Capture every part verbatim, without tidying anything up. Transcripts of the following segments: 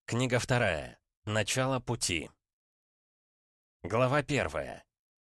Книга вторая. Начало пути. Глава первая.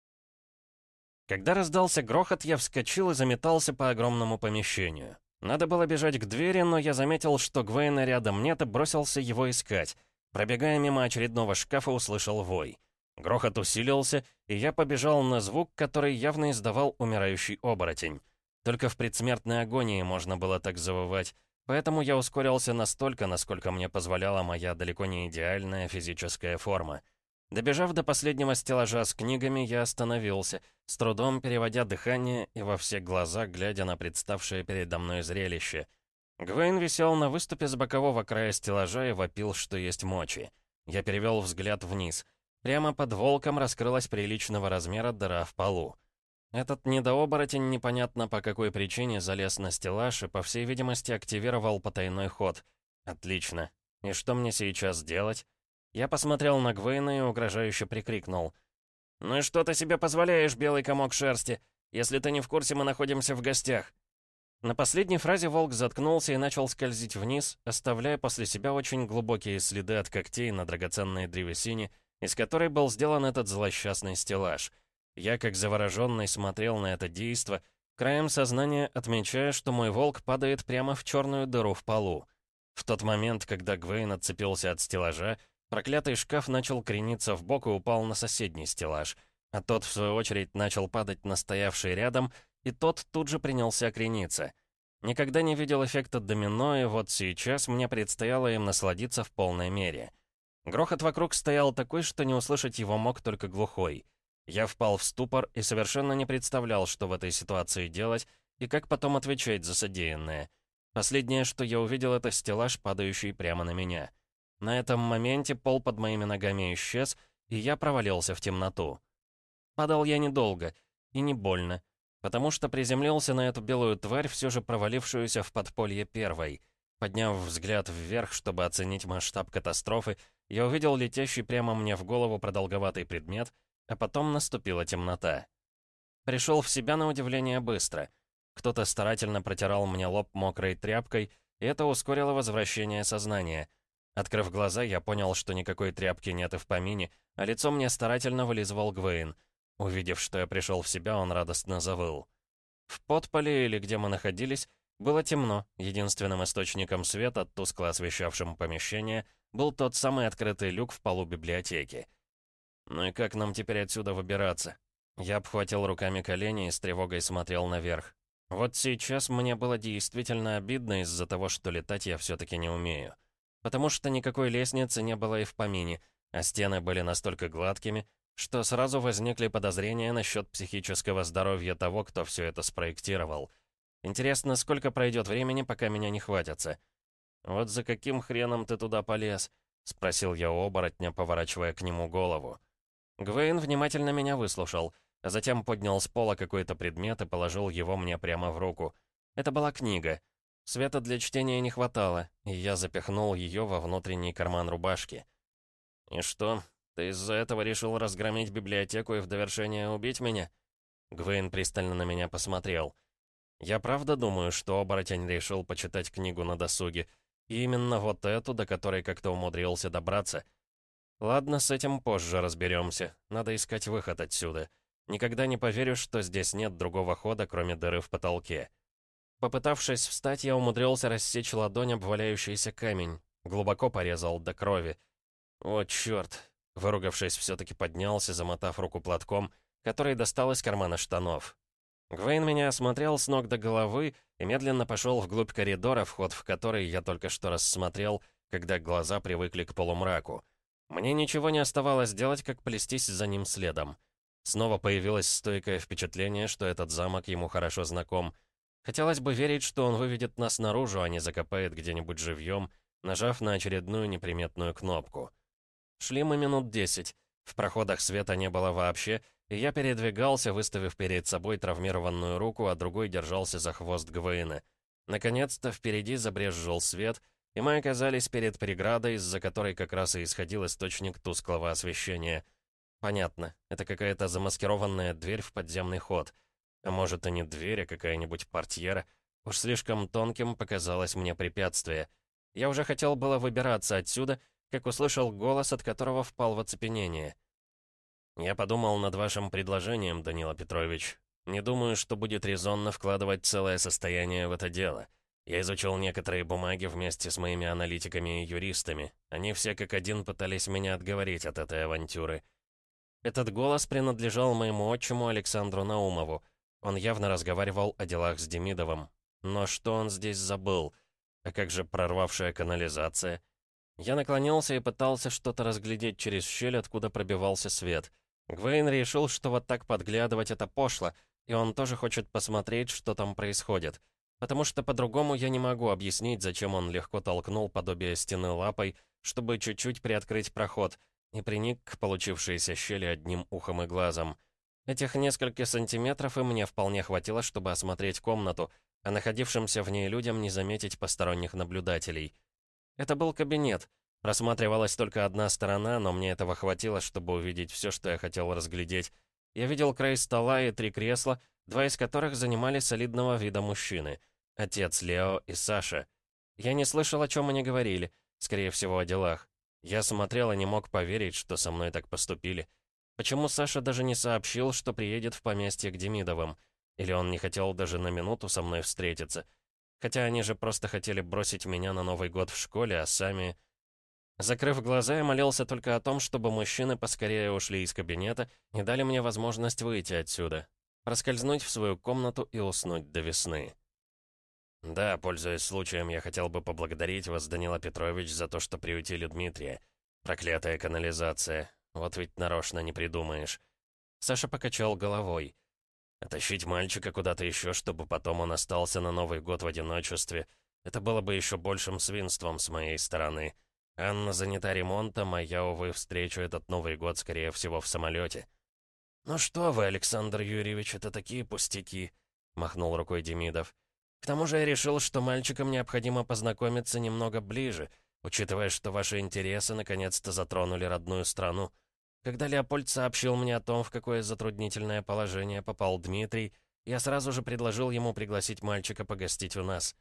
Когда раздался грохот, я вскочил и заметался по огромному помещению. Надо было бежать к двери, но я заметил, что Гвейна рядом нет, и бросился его искать. Пробегая мимо очередного шкафа, услышал вой. Грохот усилился, и я побежал на звук, который явно издавал умирающий оборотень. Только в предсмертной агонии можно было так завывать. Поэтому я ускорился настолько, насколько мне позволяла моя далеко не идеальная физическая форма. Добежав до последнего стеллажа с книгами, я остановился, с трудом переводя дыхание и во все глаза, глядя на представшее передо мной зрелище. Гвейн висел на выступе с бокового края стеллажа и вопил, что есть мочи. Я перевел взгляд вниз. Прямо под волком раскрылась приличного размера дыра в полу. Этот недооборотень непонятно по какой причине залез на стеллаж и, по всей видимости, активировал потайной ход. Отлично. И что мне сейчас делать? Я посмотрел на Гвейна и угрожающе прикрикнул. «Ну и что ты себе позволяешь, белый комок шерсти? Если ты не в курсе, мы находимся в гостях». На последней фразе волк заткнулся и начал скользить вниз, оставляя после себя очень глубокие следы от когтей на драгоценной древесине, из которой был сделан этот злосчастный стеллаж. Я, как завороженный, смотрел на это действо, краем сознания отмечая, что мой волк падает прямо в черную дыру в полу. В тот момент, когда Гвейн отцепился от стеллажа, проклятый шкаф начал крениться вбок и упал на соседний стеллаж, а тот, в свою очередь, начал падать на стоявший рядом, и тот тут же принялся крениться. Никогда не видел эффекта домино, и вот сейчас мне предстояло им насладиться в полной мере. Грохот вокруг стоял такой, что не услышать его мог только глухой. Я впал в ступор и совершенно не представлял, что в этой ситуации делать и как потом отвечать за содеянное. Последнее, что я увидел, это стеллаж, падающий прямо на меня. На этом моменте пол под моими ногами исчез, и я провалился в темноту. Падал я недолго и не больно, потому что приземлился на эту белую тварь, все же провалившуюся в подполье первой. Подняв взгляд вверх, чтобы оценить масштаб катастрофы, я увидел летящий прямо мне в голову продолговатый предмет, а потом наступила темнота. Пришел в себя на удивление быстро. Кто-то старательно протирал мне лоб мокрой тряпкой, и это ускорило возвращение сознания. Открыв глаза, я понял, что никакой тряпки нет и в помине, а лицо мне старательно вылизывал Гвейн. Увидев, что я пришел в себя, он радостно завыл. В подполе, или где мы находились, было темно. Единственным источником света, тускло освещавшим помещение, был тот самый открытый люк в полу библиотеки. «Ну и как нам теперь отсюда выбираться?» Я обхватил руками колени и с тревогой смотрел наверх. Вот сейчас мне было действительно обидно из-за того, что летать я все-таки не умею. Потому что никакой лестницы не было и в помине, а стены были настолько гладкими, что сразу возникли подозрения насчет психического здоровья того, кто все это спроектировал. Интересно, сколько пройдет времени, пока меня не хватятся? «Вот за каким хреном ты туда полез?» — спросил я у оборотня, поворачивая к нему голову. Гвейн внимательно меня выслушал, а затем поднял с пола какой-то предмет и положил его мне прямо в руку. Это была книга. Света для чтения не хватало, и я запихнул ее во внутренний карман рубашки. «И что, ты из-за этого решил разгромить библиотеку и в довершение убить меня?» Гвейн пристально на меня посмотрел. «Я правда думаю, что оборотень решил почитать книгу на досуге, и именно вот эту, до которой как-то умудрился добраться. Ладно, с этим позже разберемся. Надо искать выход отсюда. Никогда не поверю, что здесь нет другого хода, кроме дыры в потолке». Попытавшись встать, я умудрился рассечь ладонь об валяющийся камень. Глубоко порезал до крови. «О, черт!» Выругавшись, все-таки поднялся, замотав руку платком, который достал из кармана штанов. Гвейн меня осмотрел с ног до головы и медленно пошел вглубь коридора, вход в который я только что рассмотрел, когда глаза привыкли к полумраку. Мне ничего не оставалось делать, как плестись за ним следом. Снова появилось стойкое впечатление, что этот замок ему хорошо знаком. Хотелось бы верить, что он выведет нас наружу, а не закопает где-нибудь живьем, нажав на очередную неприметную кнопку. Шли мы минут десять. В проходах света не было вообще, и я передвигался, выставив перед собой травмированную руку, а другой держался за хвост Гвейна. Наконец-то впереди забрезжил свет, и мы оказались перед преградой, из-за которой как раз и исходил источник тусклого освещения. Понятно, это какая-то замаскированная дверь в подземный ход. А может, и не дверь, а какая-нибудь портьера. Уж слишком тонким показалось мне препятствие. Я уже хотел было выбираться отсюда, как услышал голос, от которого впал в оцепенение. «Я подумал над вашим предложением, Данила Петрович. Не думаю, что будет резонно вкладывать целое состояние в это дело. Я изучил некоторые бумаги вместе с моими аналитиками и юристами. Они все как один пытались меня отговорить от этой авантюры». Этот голос принадлежал моему отчиму Александру Наумову. Он явно разговаривал о делах с Демидовым. Но что он здесь забыл? А как же прорвавшая канализация? Я наклонился и пытался что-то разглядеть через щель, откуда пробивался свет. Гвейн решил, что вот так подглядывать это пошло, и он тоже хочет посмотреть, что там происходит. Потому что по-другому я не могу объяснить, зачем он легко толкнул подобие стены лапой, чтобы чуть-чуть приоткрыть проход, и приник к получившейся щели одним ухом и глазом. Этих нескольких сантиметров и мне вполне хватило, чтобы осмотреть комнату, а находившимся в ней людям не заметить посторонних наблюдателей. Это был кабинет. Просматривалась только одна сторона, но мне этого хватило, чтобы увидеть все, что я хотел разглядеть. Я видел край стола и три кресла, два из которых занимали солидного вида мужчины. Отец Лео и Саша. Я не слышал, о чем они говорили, скорее всего, о делах. Я смотрел и не мог поверить, что со мной так поступили. Почему Саша даже не сообщил, что приедет в поместье к Демидовым? Или он не хотел даже на минуту со мной встретиться? Хотя они же просто хотели бросить меня на Новый год в школе, а сами... Закрыв глаза, я молился только о том, чтобы мужчины поскорее ушли из кабинета и дали мне возможность выйти отсюда, проскользнуть в свою комнату и уснуть до весны. Да, пользуясь случаем, я хотел бы поблагодарить вас, Данила Петрович, за то, что приютили Дмитрия. Проклятая канализация. Вот ведь нарочно не придумаешь. Саша покачал головой. Оттащить мальчика куда-то еще, чтобы потом он остался на Новый год в одиночестве, это было бы еще большим свинством с моей стороны. Анна занята ремонтом, а я, увы, встречу этот Новый год, скорее всего, в самолете. «Ну что вы, Александр Юрьевич, это такие пустяки», — махнул рукой Демидов. «К тому же я решил, что мальчикам необходимо познакомиться немного ближе, учитывая, что ваши интересы наконец-то затронули родную страну. Когда Леопольд сообщил мне о том, в какое затруднительное положение попал Дмитрий, я сразу же предложил ему пригласить мальчика погостить у нас.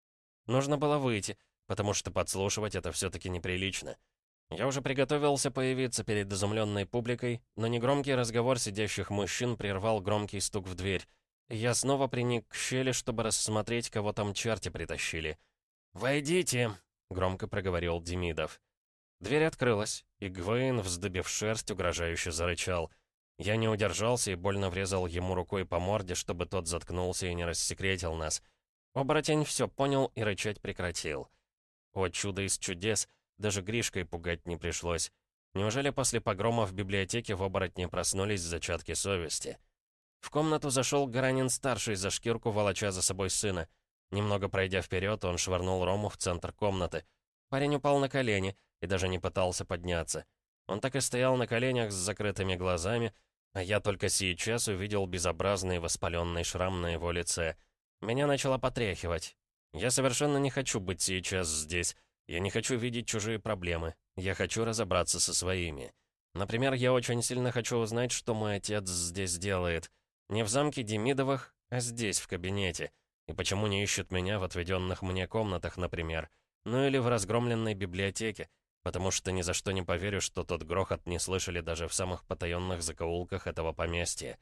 Нужно было выйти, потому что подслушивать это все-таки неприлично. Я уже приготовился появиться перед изумленной публикой, но негромкий разговор сидящих мужчин прервал громкий стук в дверь. И я снова приник к щели, чтобы рассмотреть, кого там черти притащили. «Войдите!» — громко проговорил Демидов. Дверь открылась, и Гвейн, вздыбив шерсть, угрожающе зарычал. Я не удержался и больно врезал ему рукой по морде, чтобы тот заткнулся и не рассекретил нас. Оборотень все понял и рычать прекратил. О, чудо из чудес, даже Гришкой пугать не пришлось. Неужели после погрома в библиотеке в оборотне проснулись зачатки совести? В комнату зашел Гаранин-старший за шкирку, волоча за собой сына. Немного пройдя вперед, он швырнул Рому в центр комнаты. Парень упал на колени и даже не пытался подняться. Он так и стоял на коленях с закрытыми глазами, а я только сейчас увидел безобразный воспаленный шрам на его лице. Меня начало потряхивать. Я совершенно не хочу быть сейчас здесь. Я не хочу видеть чужие проблемы. Я хочу разобраться со своими. Например, я очень сильно хочу узнать, что мой отец здесь делает. Не в замке Демидовых, а здесь, в кабинете. И почему не ищут меня в отведенных мне комнатах, например. Ну или в разгромленной библиотеке. Потому что ни за что не поверю, что тот грохот не слышали даже в самых потаенных закоулках этого поместья.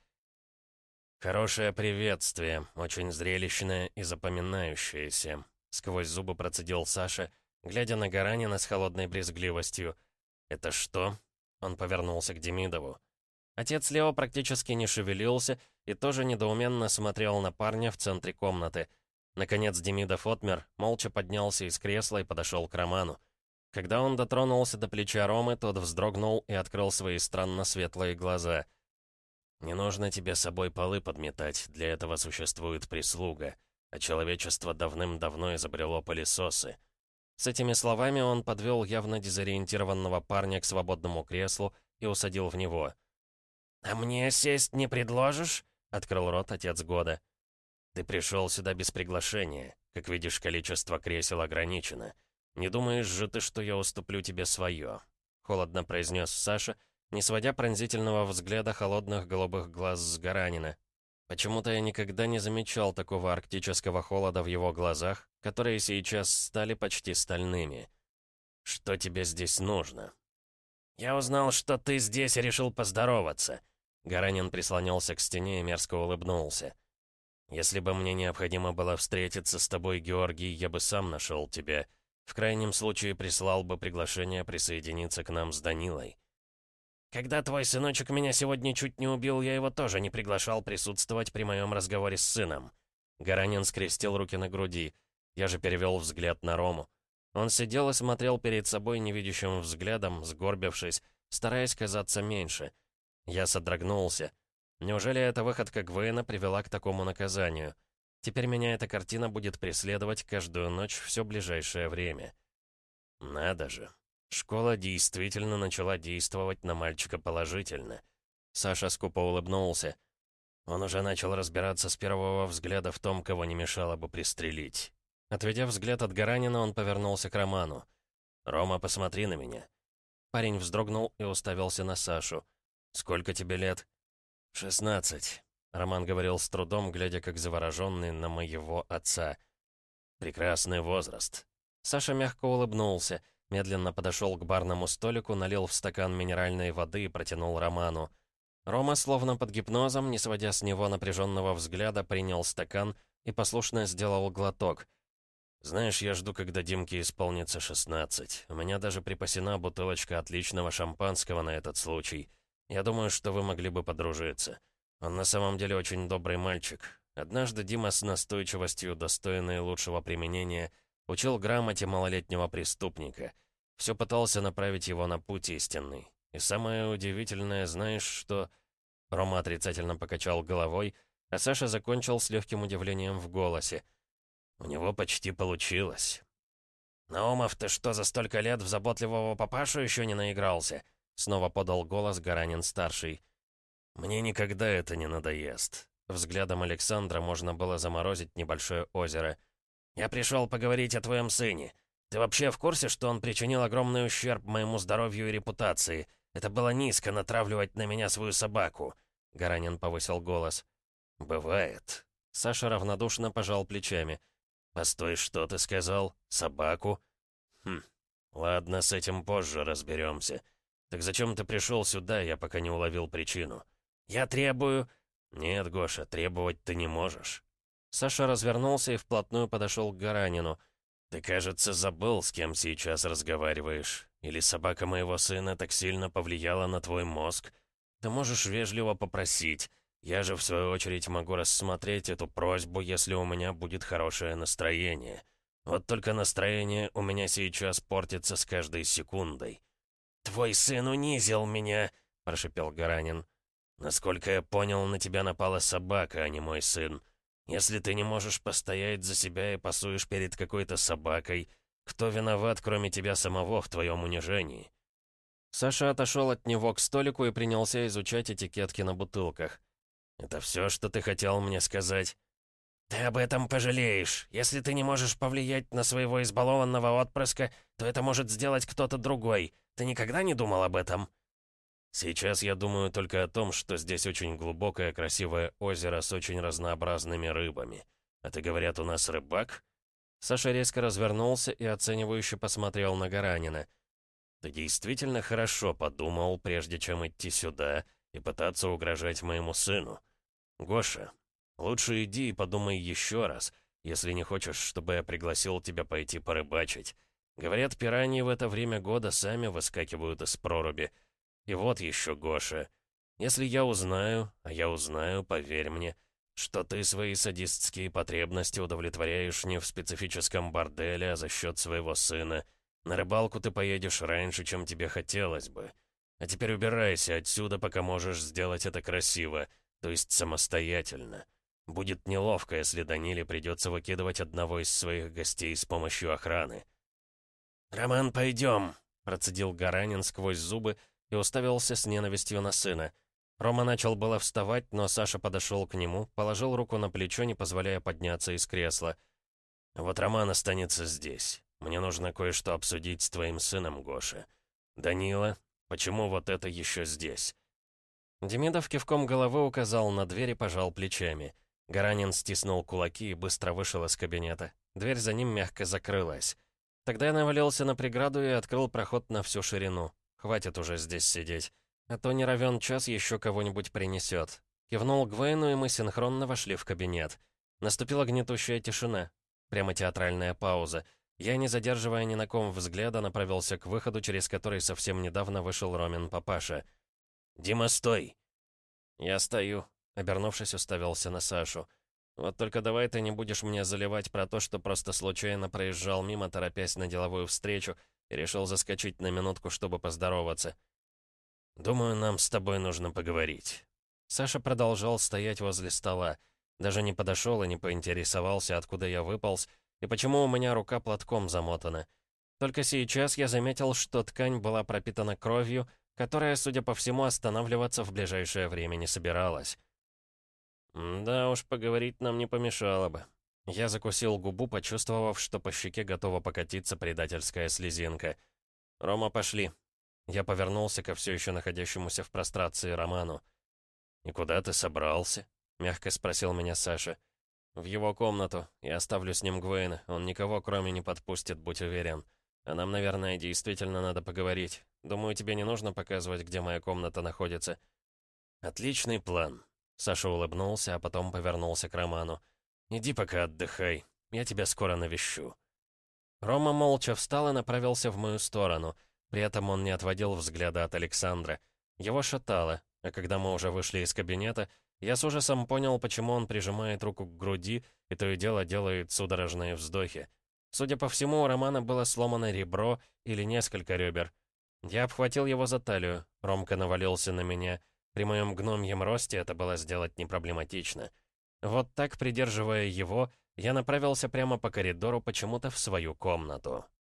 «Хорошее приветствие, очень зрелищное и запоминающееся», — сквозь зубы процедил Саша, глядя на Гаранина с холодной брезгливостью. «Это что?» — он повернулся к Демидову. Отец Лео практически не шевелился и тоже недоуменно смотрел на парня в центре комнаты. Наконец Демидов отмер, молча поднялся из кресла и подошел к Роману. Когда он дотронулся до плеча Ромы, тот вздрогнул и открыл свои странно светлые глаза. «Не нужно тебе собой полы подметать, для этого существует прислуга, а человечество давным-давно изобрело пылесосы». С этими словами он подвел явно дезориентированного парня к свободному креслу и усадил в него. «А мне сесть не предложишь?» — открыл рот отец года. «Ты пришел сюда без приглашения. Как видишь, количество кресел ограничено. Не думаешь же ты, что я уступлю тебе свое?» — холодно произнес Саша, не сводя пронзительного взгляда холодных голубых глаз с Гаранина. Почему-то я никогда не замечал такого арктического холода в его глазах, которые сейчас стали почти стальными. Что тебе здесь нужно?» «Я узнал, что ты здесь и решил поздороваться». Гаранин прислонился к стене и мерзко улыбнулся. «Если бы мне необходимо было встретиться с тобой, Георгий, я бы сам нашел тебя. В крайнем случае прислал бы приглашение присоединиться к нам с Данилой». «Когда твой сыночек меня сегодня чуть не убил, я его тоже не приглашал присутствовать при моем разговоре с сыном». Гаранин скрестил руки на груди. Я же перевел взгляд на Рому. Он сидел и смотрел перед собой невидящим взглядом, сгорбившись, стараясь казаться меньше. Я содрогнулся. Неужели эта выходка Гвейна привела к такому наказанию? Теперь меня эта картина будет преследовать каждую ночь все ближайшее время. Надо же. Школа действительно начала действовать на мальчика положительно. Саша скупо улыбнулся. Он уже начал разбираться с первого взгляда в том, кого не мешало бы пристрелить. Отведя взгляд от Гаранина, он повернулся к Роману. «Рома, посмотри на меня». Парень вздрогнул и уставился на Сашу. «Сколько тебе лет?» «шестнадцать», — Роман говорил с трудом, глядя как завороженный на моего отца. «Прекрасный возраст». Саша мягко улыбнулся, медленно подошел к барному столику, налил в стакан минеральной воды и протянул Роману. Рома, словно под гипнозом, не сводя с него напряженного взгляда, принял стакан и послушно сделал глоток. «Знаешь, я жду, когда Димке исполнится шестнадцать. У меня даже припасена бутылочка отличного шампанского на этот случай. Я думаю, что вы могли бы подружиться. Он на самом деле очень добрый мальчик. Однажды Дима с настойчивостью, достойной лучшего применения, учил грамоте малолетнего преступника. Все пытался направить его на путь истинный. И самое удивительное, знаешь, что...» Рома отрицательно покачал головой, а Саша закончил с легким удивлением в голосе. «У него почти получилось». «Наумов, ты что, за столько лет в заботливого папашу еще не наигрался?» Снова подал голос Гаранин-старший. «Мне никогда это не надоест». Взглядом Александра можно было заморозить небольшое озеро. «Я пришел поговорить о твоем сыне. Ты вообще в курсе, что он причинил огромный ущерб моему здоровью и репутации? Это было низко натравливать на меня свою собаку». Гаранин повысил голос. «Бывает». Саша равнодушно пожал плечами. «Постой, что ты сказал? Собаку?» «Хм, ладно, с этим позже разберемся. Так зачем ты пришел сюда, я пока не уловил причину?» «Я требую...» «Нет, Гоша, требовать ты не можешь». Саша развернулся и вплотную подошел к Гаранину. «Ты, кажется, забыл, с кем сейчас разговариваешь. Или собака моего сына так сильно повлияла на твой мозг? Ты можешь вежливо попросить. Я же, в свою очередь, могу рассмотреть эту просьбу, если у меня будет хорошее настроение. Вот только настроение у меня сейчас портится с каждой секундой». «Твой сын унизил меня», — прошипел Гаранин. «Насколько я понял, на тебя напала собака, а не мой сын. Если ты не можешь постоять за себя и пасуешь перед какой-то собакой, кто виноват, кроме тебя самого, в твоем унижении?» Саша отошел от него к столику и принялся изучать этикетки на бутылках. «Это все, что ты хотел мне сказать?» «Ты об этом пожалеешь. Если ты не можешь повлиять на своего избалованного отпрыска, то это может сделать кто-то другой. Ты никогда не думал об этом?» «Сейчас я думаю только о том, что здесь очень глубокое красивое озеро с очень разнообразными рыбами. А ты, говорят, у нас рыбак?» Саша резко развернулся и оценивающе посмотрел на Гаранина. «Ты действительно хорошо подумал, прежде чем идти сюда и пытаться угрожать моему сыну. Гоша, лучше иди и подумай еще раз, если не хочешь, чтобы я пригласил тебя пойти порыбачить. Говорят, пираньи в это время года сами выскакивают из проруби. И вот еще, Гоша, если я узнаю, а я узнаю, поверь мне, что ты свои садистские потребности удовлетворяешь не в специфическом борделе, а за счет своего сына, на рыбалку ты поедешь раньше, чем тебе хотелось бы. А теперь убирайся отсюда, пока можешь сделать это красиво, то есть самостоятельно. Будет неловко, если Даниле придется выкидывать одного из своих гостей с помощью охраны». «Роман, пойдем», — процедил Гаранин сквозь зубы и уставился с ненавистью на сына. Рома начал было вставать, но Саша подошел к нему, положил руку на плечо, не позволяя подняться из кресла. «Вот Роман останется здесь. Мне нужно кое-что обсудить с твоим сыном, Гоша. Данила, почему вот это еще здесь?» Демидов кивком головы указал на дверь и пожал плечами. Гаранин стиснул кулаки и быстро вышел из кабинета. Дверь за ним мягко закрылась. Тогда я навалился на преграду и открыл проход на всю ширину. Хватит уже здесь сидеть. А то не равен час еще кого-нибудь принесет. Кивнул Гвейну, и мы синхронно вошли в кабинет. Наступила гнетущая тишина. Прямо театральная пауза. Я, не задерживая ни на ком взгляда, направился к выходу, через который совсем недавно вышел Ромин папаша. «Дима, стой!» Я стою. Обернувшись, уставился на Сашу. «Вот только давай ты не будешь мне заливать про то, что просто случайно проезжал мимо, торопясь на деловую встречу, и решил заскочить на минутку, чтобы поздороваться. Думаю, нам с тобой нужно поговорить». Саша продолжал стоять возле стола. Даже не подошел и не поинтересовался, откуда я выполз, и почему у меня рука платком замотана. Только сейчас я заметил, что ткань была пропитана кровью, которая, судя по всему, останавливаться в ближайшее время не собиралась. «Да уж, поговорить нам не помешало бы». Я закусил губу, почувствовав, что по щеке готова покатиться предательская слезинка. «Рома, пошли». Я повернулся ко все еще находящемуся в прострации Роману. «И куда ты собрался?» — мягко спросил меня Саша. «В его комнату. Я оставлю с ним Гвейна. Он никого кроме не подпустит, будь уверен. А нам, наверное, действительно надо поговорить. Думаю, тебе не нужно показывать, где моя комната находится». «Отличный план». Саша улыбнулся, а потом повернулся к Роману. «Иди пока отдыхай. Я тебя скоро навещу». Рома молча встал и направился в мою сторону. При этом он не отводил взгляда от Александра. Его шатало, а когда мы уже вышли из кабинета, я с ужасом понял, почему он прижимает руку к груди и то и дело делает судорожные вздохи. Судя по всему, у Романа было сломано ребро или несколько ребер. Я обхватил его за талию, Ромка навалился на меня. При моем гномьем росте это было сделать непроблематично. Вот так, придерживая его, я направился прямо по коридору почему-то в свою комнату.